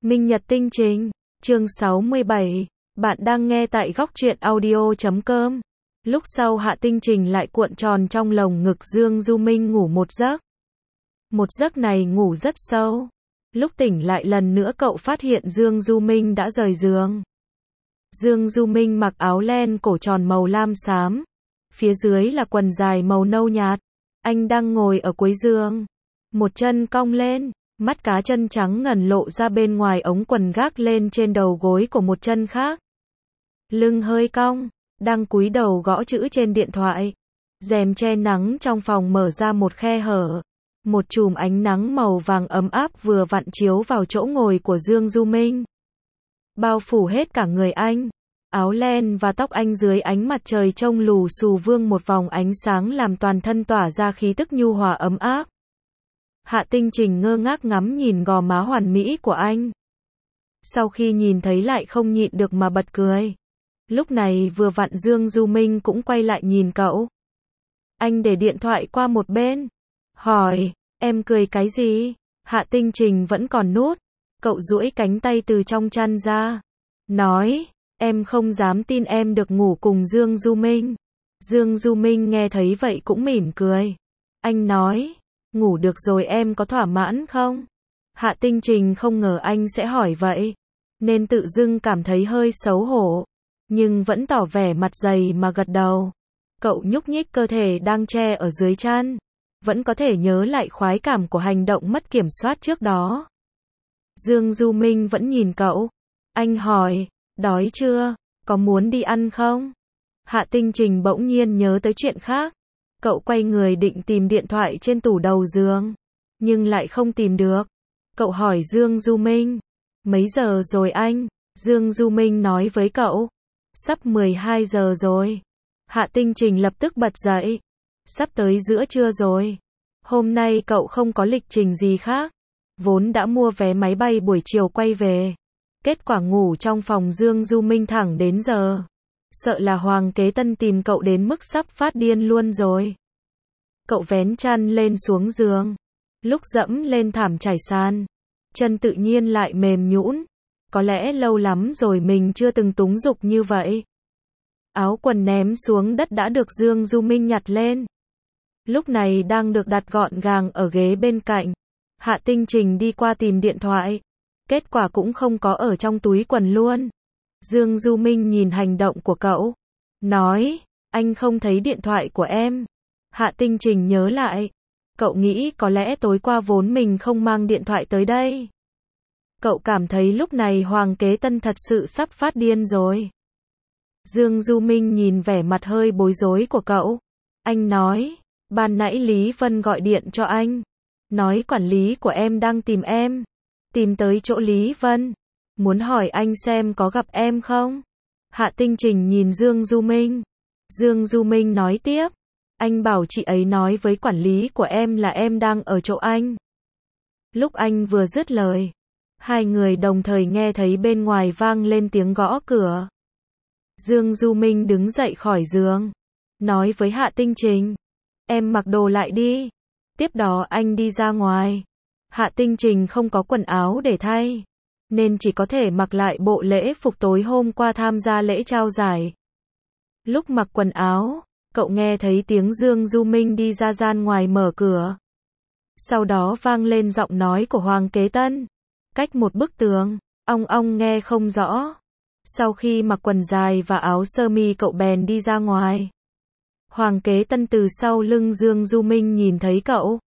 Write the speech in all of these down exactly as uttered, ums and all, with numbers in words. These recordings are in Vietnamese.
Minh Nhật Tinh Trình, chương sáu mươi bảy, bạn đang nghe tại góc truyện audio chấm com. Lúc sau Hạ Tinh Trình lại cuộn tròn trong lồng ngực Dương Du Minh ngủ một giấc. Một giấc này ngủ rất sâu. Lúc tỉnh lại lần nữa cậu phát hiện Dương Du Minh đã rời giường. Dương Du Minh mặc áo len cổ tròn màu lam xám. Phía dưới là quần dài màu nâu nhạt. Anh đang ngồi ở cuối giường. Một chân cong lên. Mắt cá chân trắng ngần lộ ra bên ngoài ống quần gác lên trên đầu gối của một chân khác. Lưng hơi cong, đang cúi đầu gõ chữ trên điện thoại. Rèm che nắng trong phòng mở ra một khe hở. Một chùm ánh nắng màu vàng ấm áp vừa vặn chiếu vào chỗ ngồi của Dương Du Minh. Bao phủ hết cả người anh. Áo len và tóc anh dưới ánh mặt trời trông lù xù vương một vòng ánh sáng làm toàn thân tỏa ra khí tức nhu hòa ấm áp. Hạ Tinh Trình ngơ ngác ngắm nhìn gò má hoàn mỹ của anh. Sau khi nhìn thấy lại không nhịn được mà bật cười. Lúc này vừa vặn Dương Du Minh cũng quay lại nhìn cậu. Anh để điện thoại qua một bên. Hỏi, em cười cái gì? Hạ Tinh Trình vẫn còn nút. Cậu duỗi cánh tay từ trong chăn ra. Nói, em không dám tin em được ngủ cùng Dương Du Minh. Dương Du Minh nghe thấy vậy cũng mỉm cười. Anh nói, ngủ được rồi em có thỏa mãn không? Hạ Tinh Trình không ngờ anh sẽ hỏi vậy. Nên tự dưng cảm thấy hơi xấu hổ. Nhưng vẫn tỏ vẻ mặt dày mà gật đầu. Cậu nhúc nhích cơ thể đang che ở dưới chăn. Vẫn có thể nhớ lại khoái cảm của hành động mất kiểm soát trước đó. Dương Du Minh vẫn nhìn cậu. Anh hỏi, đói chưa? Có muốn đi ăn không? Hạ Tinh Trình bỗng nhiên nhớ tới chuyện khác. Cậu quay người định tìm điện thoại trên tủ đầu giường. Nhưng lại không tìm được. Cậu hỏi Dương Du Minh. Mấy giờ rồi anh? Dương Du Minh nói với cậu. Sắp mười hai giờ rồi. Hạ Tinh Trình lập tức bật dậy. Sắp tới giữa trưa rồi. Hôm nay cậu không có lịch trình gì khác. Vốn đã mua vé máy bay buổi chiều quay về. Kết quả ngủ trong phòng Dương Du Minh thẳng đến giờ. Sợ là Hoàng Kế Tân tìm cậu đến mức sắp phát điên luôn rồi. Cậu vén chăn lên xuống giường. Lúc dẫm lên thảm trải sàn, chân tự nhiên lại mềm nhũn. Có lẽ lâu lắm rồi mình chưa từng túng dục như vậy. Áo quần ném xuống đất đã được Dương Du Minh nhặt lên. Lúc này đang được đặt gọn gàng ở ghế bên cạnh. Hạ Tinh Trình đi qua tìm điện thoại. Kết quả cũng không có ở trong túi quần luôn. Dương Du Minh nhìn hành động của cậu. Nói, anh không thấy điện thoại của em. Hạ Tinh Trình nhớ lại. Cậu nghĩ có lẽ tối qua vốn mình không mang điện thoại tới đây. Cậu cảm thấy lúc này Hoàng Kế Tân thật sự sắp phát điên rồi. Dương Du Minh nhìn vẻ mặt hơi bối rối của cậu. Anh nói, ban nãy Lý Vân gọi điện cho anh. Nói quản lý của em đang tìm em. Tìm tới chỗ Lý Vân. Muốn hỏi anh xem có gặp em không? Hạ Tinh Trình nhìn Dương Du Minh. Dương Du Minh nói tiếp. Anh bảo chị ấy nói với quản lý của em là em đang ở chỗ anh. Lúc anh vừa dứt lời, hai người đồng thời nghe thấy bên ngoài vang lên tiếng gõ cửa. Dương Du Minh đứng dậy khỏi giường. Nói với Hạ Tinh Trình. Em mặc đồ lại đi. Tiếp đó anh đi ra ngoài. Hạ Tinh Trình không có quần áo để thay. Nên chỉ có thể mặc lại bộ lễ phục tối hôm qua tham gia lễ trao giải. Lúc mặc quần áo, cậu nghe thấy tiếng Dương Du Minh đi ra gian ngoài mở cửa. Sau đó vang lên giọng nói của Hoàng Kế Tân. Cách một bức tường, ong ong nghe không rõ. Sau khi mặc quần dài và áo sơ mi cậu bèn đi ra ngoài. Hoàng Kế Tân từ sau lưng Dương Du Minh nhìn thấy cậu.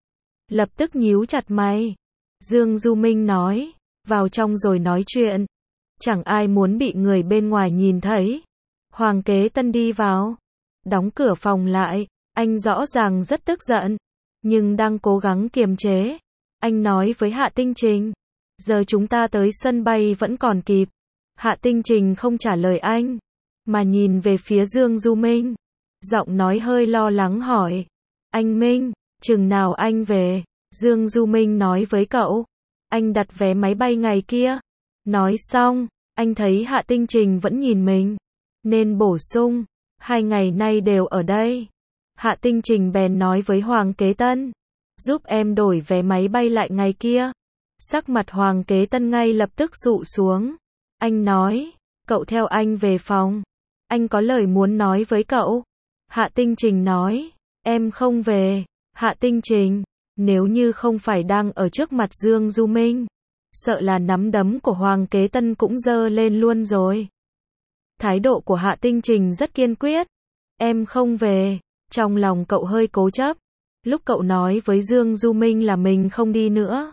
Lập tức nhíu chặt mày. Dương Du Minh nói, vào trong rồi nói chuyện. Chẳng ai muốn bị người bên ngoài nhìn thấy. Hoàng Kế Tân đi vào. Đóng cửa phòng lại. Anh rõ ràng rất tức giận. Nhưng đang cố gắng kiềm chế. Anh nói với Hạ Tinh Trình. Giờ chúng ta tới sân bay vẫn còn kịp. Hạ Tinh Trình không trả lời anh. Mà nhìn về phía Dương Du Minh. Giọng nói hơi lo lắng hỏi. Anh Minh, chừng nào anh về? Dương Du Minh nói với cậu. Anh đặt vé máy bay ngày kia. Nói xong, anh thấy Hạ Tinh Trình vẫn nhìn mình. Nên bổ sung. Hai ngày nay đều ở đây. Hạ Tinh Trình bèn nói với Hoàng Kế Tân. Giúp em đổi vé máy bay lại ngày kia. Sắc mặt Hoàng Kế Tân ngay lập tức dụ xuống. Anh nói, cậu theo anh về phòng. Anh có lời muốn nói với cậu. Hạ Tinh Trình nói, em không về. Hạ Tinh Trình, nếu như không phải đang ở trước mặt Dương Du Minh, sợ là nắm đấm của Hoàng Kế Tân cũng giơ lên luôn rồi. Thái độ của Hạ Tinh Trình rất kiên quyết. Em không về. Trong lòng cậu hơi cố chấp. Lúc cậu nói với Dương Du Minh là mình không đi nữa,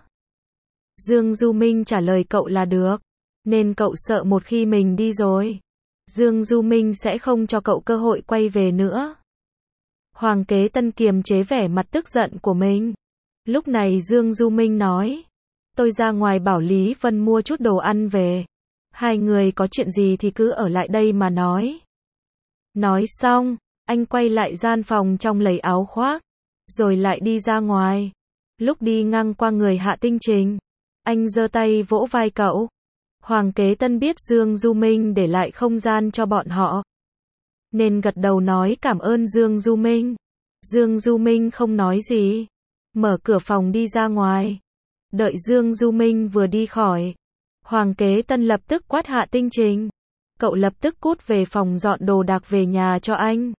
Dương Du Minh trả lời cậu là được. Nên cậu sợ một khi mình đi rồi, Dương Du Minh sẽ không cho cậu cơ hội quay về nữa. Hoàng Kế Tân kiềm chế vẻ mặt tức giận của mình. Lúc này Dương Du Minh nói, tôi ra ngoài bảo Lý Vân mua chút đồ ăn về. Hai người có chuyện gì thì cứ ở lại đây mà nói. Nói xong, anh quay lại gian phòng trong lấy áo khoác, rồi lại đi ra ngoài. Lúc đi ngang qua người Hạ Tinh Trình, anh giơ tay vỗ vai cậu. Hoàng Kế Tân biết Dương Du Minh để lại không gian cho bọn họ, nên gật đầu nói cảm ơn Dương Du Minh. Dương Du Minh không nói gì, mở cửa phòng đi ra ngoài. Đợi Dương Du Minh vừa đi khỏi, Hoàng Kế Tân lập tức quát Hạ Tinh Trình. Cậu lập tức cút về phòng dọn đồ đạc về nhà cho anh.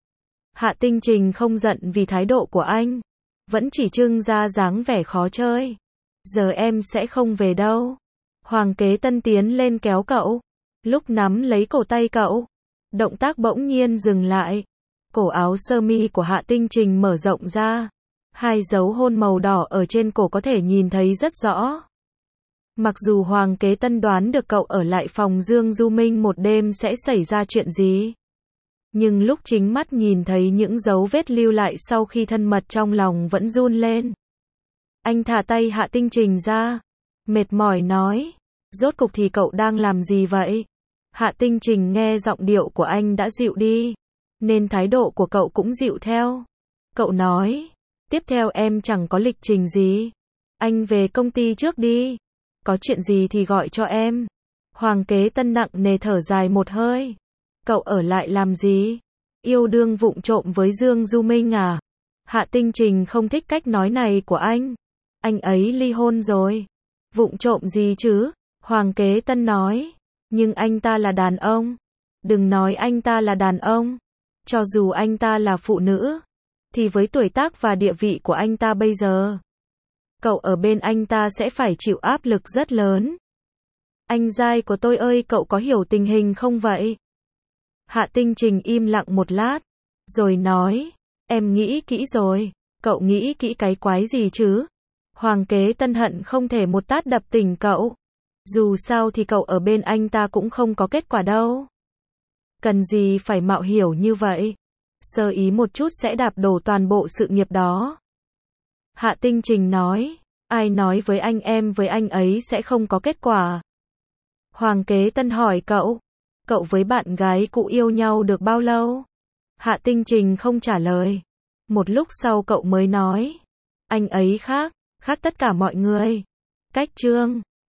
Hạ Tinh Trình không giận vì thái độ của anh, vẫn chỉ trưng ra dáng vẻ khó chơi. Giờ em sẽ không về đâu. Hoàng Kế Tân tiến lên kéo cậu. Lúc nắm lấy cổ tay cậu, động tác bỗng nhiên dừng lại. Cổ áo sơ mi của Hạ Tinh Trình mở rộng ra. Hai dấu hôn màu đỏ ở trên cổ có thể nhìn thấy rất rõ. Mặc dù Hoàng Kế Tân đoán được cậu ở lại phòng Dương Du Minh một đêm sẽ xảy ra chuyện gì, nhưng lúc chính mắt nhìn thấy những dấu vết lưu lại sau khi thân mật trong lòng vẫn run lên. Anh thả tay Hạ Tinh Trình ra, mệt mỏi nói, rốt cục thì cậu đang làm gì vậy? Hạ Tinh Trình nghe giọng điệu của anh đã dịu đi, nên thái độ của cậu cũng dịu theo. Cậu nói, tiếp theo em chẳng có lịch trình gì. Anh về công ty trước đi. Có chuyện gì thì gọi cho em. Hoàng Kế Tân nặng nề thở dài một hơi. Cậu ở lại làm gì? Yêu đương vụng trộm với Dương Du Minh à? Hạ Tinh Trình không thích cách nói này của anh. Anh ấy ly hôn rồi. Vụng trộm gì chứ? Hoàng Kế Tân nói. Nhưng anh ta là đàn ông. Đừng nói anh ta là đàn ông. Cho dù anh ta là phụ nữ, thì với tuổi tác và địa vị của anh ta bây giờ, cậu ở bên anh ta sẽ phải chịu áp lực rất lớn. Anh giai của tôi ơi, cậu có hiểu tình hình không vậy? Hạ Tinh Trình im lặng một lát, rồi nói, em nghĩ kỹ rồi. Cậu nghĩ kỹ cái quái gì chứ? Hoàng Kế Tân hận không thể một tát đập tỉnh cậu. Dù sao thì cậu ở bên anh ta cũng không có kết quả đâu. Cần gì phải mạo hiểu như vậy? Sơ ý một chút sẽ đạp đổ toàn bộ sự nghiệp đó. Hạ Tinh Trình nói, ai nói với anh em với anh ấy sẽ không có kết quả? Hoàng Kế Tân hỏi cậu, cậu với bạn gái cũ yêu nhau được bao lâu? Hạ Tinh Trình không trả lời. Một lúc sau cậu mới nói, anh ấy khác, khác tất cả mọi người. Cách chương